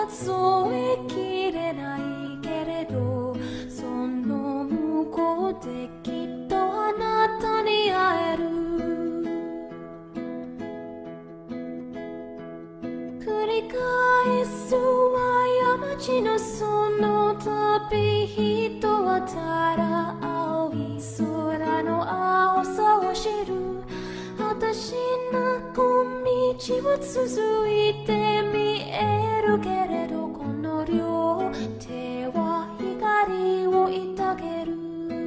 数えきれないけれど、その向こうできっとあなたに会える。繰り返す過ちのその度、人はただ青い空の青さを知る。私の道は続いて見えるけれど、この両手は光をいたげる。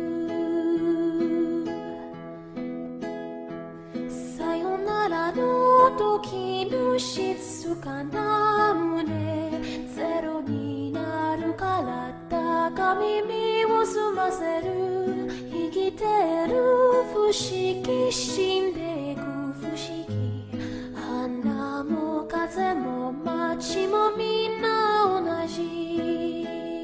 さよならの時の静かな胸、ゼロになるから高耳を澄ませる。生きてる不思議、死んでいく不思議、花も風も街もみんな同じ。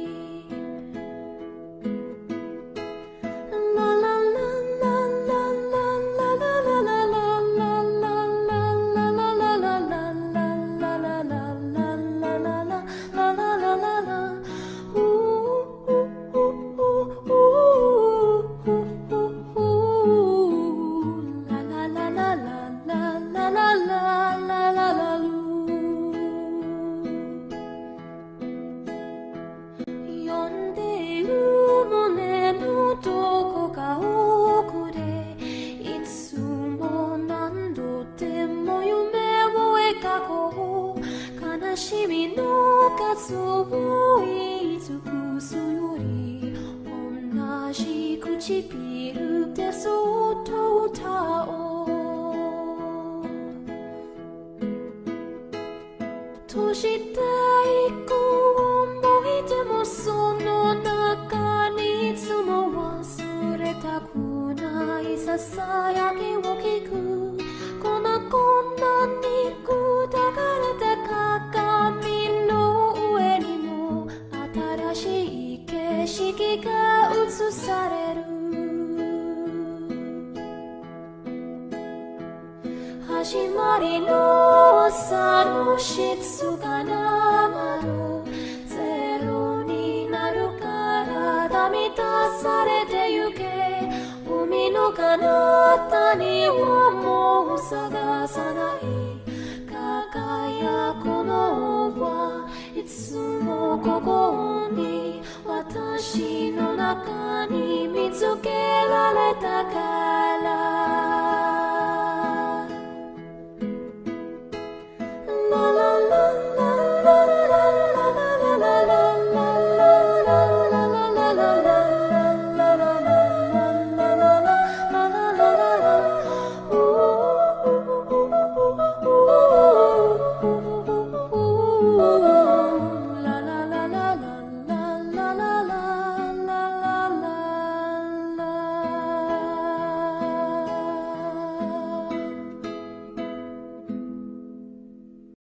呼んでいる胸のどこか奥で、いつも何度でも夢を描こう。悲しみの数を言い尽くすより、同じ唇でそっと歌おう。閉じていく思い出もその中に、いつも忘れたくないささやきを聞く。粉々に砕かれた鏡の上にも新しい景色が映される。始まりの朝の静かな窓、ゼロになるから満たされてゆけ。海の彼方にはもう探さない。輝くのはいつもここに、私の中に見つけられたから。